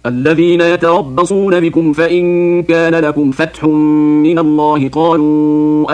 الذين يتربصون بكم فإن كان لكم فتح من الله قالوا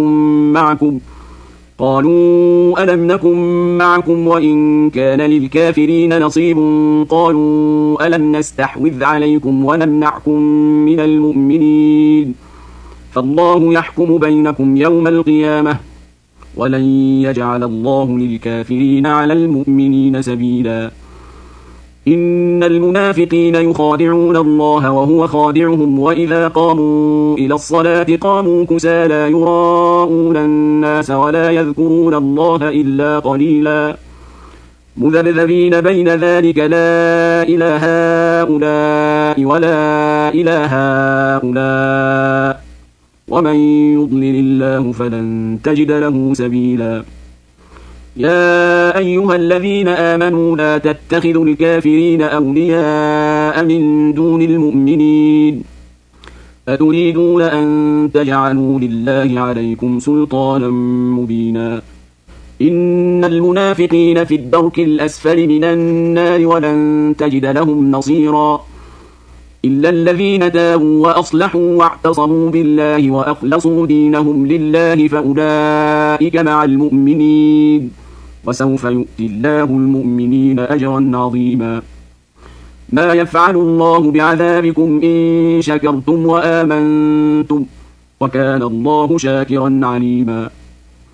ألم نكن معكم وإن كان للكافرين نصيب قالوا ألم نستحوذ عليكم ونمنعكم من المؤمنين فالله يحكم بينكم يوم القيامة ولن يجعل الله للكافرين على المؤمنين سبيلا إن المنافقين يخادعون الله وهو خادعهم وإذا قاموا إلى الصلاة قاموا كسالى يراءون الناس ولا يذكرون الله إلا قليلا مذبذبين بين ذلك لا إله هؤلاء ولا إله هؤلاء ومن يضلل الله فلن تجد له سبيلا يا أيها الذين آمنوا لا تتخذوا الكافرين أولياء من دون المؤمنين أتريدون أن تجعلوا لله عليكم سلطانا مبينا إن المنافقين في الدرك الأسفل من النار ولن تجد لهم نصيرا إلا الذين تابوا وأصلحوا واعتصموا بالله وأخلصوا دينهم لله فأولئك مع المؤمنين وسوف يؤتي الله المؤمنين أجرا عظيما ما يفعل الله بعذابكم إن شكرتم وآمنتم وكان الله شاكرا عليما